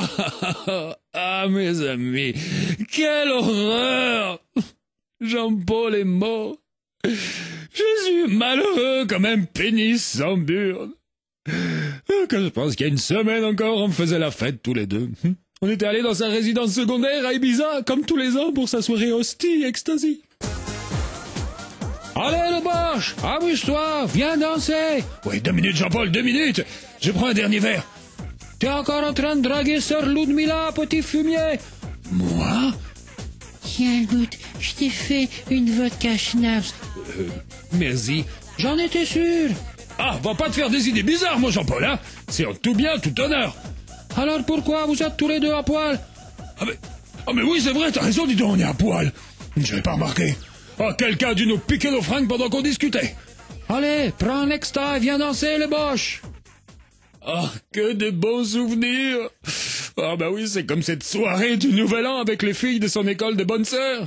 Ah, mes amis, quelle horreur! Jean-Paul est mort. Je suis malheureux comme un pénis sans burne. Que je pense qu'il y a une semaine encore, on faisait la fête tous les deux. On était allés dans sa résidence secondaire à Ibiza, comme tous les ans, pour sa soirée hostie ecstasy. Allez, le Bosch, amuse-toi, viens danser. Oui, 2 minutes, Jean-Paul, 2 minutes. Je prends un dernier verre. T'es encore en train de draguer sœur Ludmilla, petit fumier? Moi? Tiens, goûte, je t'ai fait une vodka schnapps. Merci. J'en étais sûr. Ah, va pas te faire des idées bizarres, moi, Jean-Paul, hein? C'est en tout bien, tout honneur. Alors pourquoi vous êtes tous les deux à poil? Ah mais oui, c'est vrai, t'as raison, dis donc, on est à poil. J'avais pas remarqué. Ah, quelqu'un a dû nous piquer nos fringues pendant qu'on discutait. Allez, prends un extra et viens danser, les Boches. Ah, que de bons souvenirs. Ah bah oui, c'est comme cette soirée du Nouvel An avec les filles de son école de bonnes sœurs.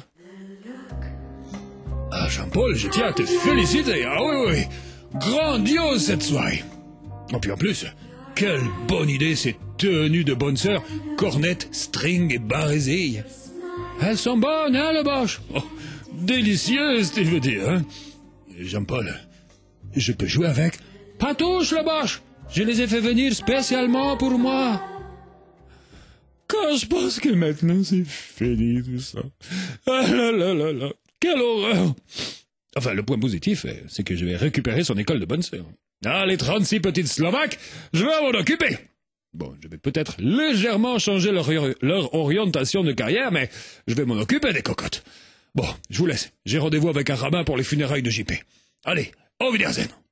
Ah, Jean-Paul, je tiens à te féliciter. Ah oui, oui, grandiose cette soirée. Et puis en plus, quelle bonne idée ces tenues de bonnes sœurs, cornettes, string et barésilles. Elles sont bonnes, hein, le Boche? Oh, délicieuses, tu veux dire, hein? Jean-Paul, je peux jouer avec? Pas touche, le Boche! Je les ai fait venir spécialement pour moi. Quand je pense que maintenant c'est fini tout ça. Ah là là là là, quelle horreur! Enfin, le point positif, c'est que je vais récupérer son école de bonnes sœurs. Ah, les 36 petites Slovaques, je vais m'en occuper. Bon, je vais peut-être légèrement changer leur orientation de carrière, mais je vais m'en occuper des cocottes. Bon, je vous laisse. J'ai rendez-vous avec un rabbin pour les funérailles de JP. Allez, au Wiedersehen.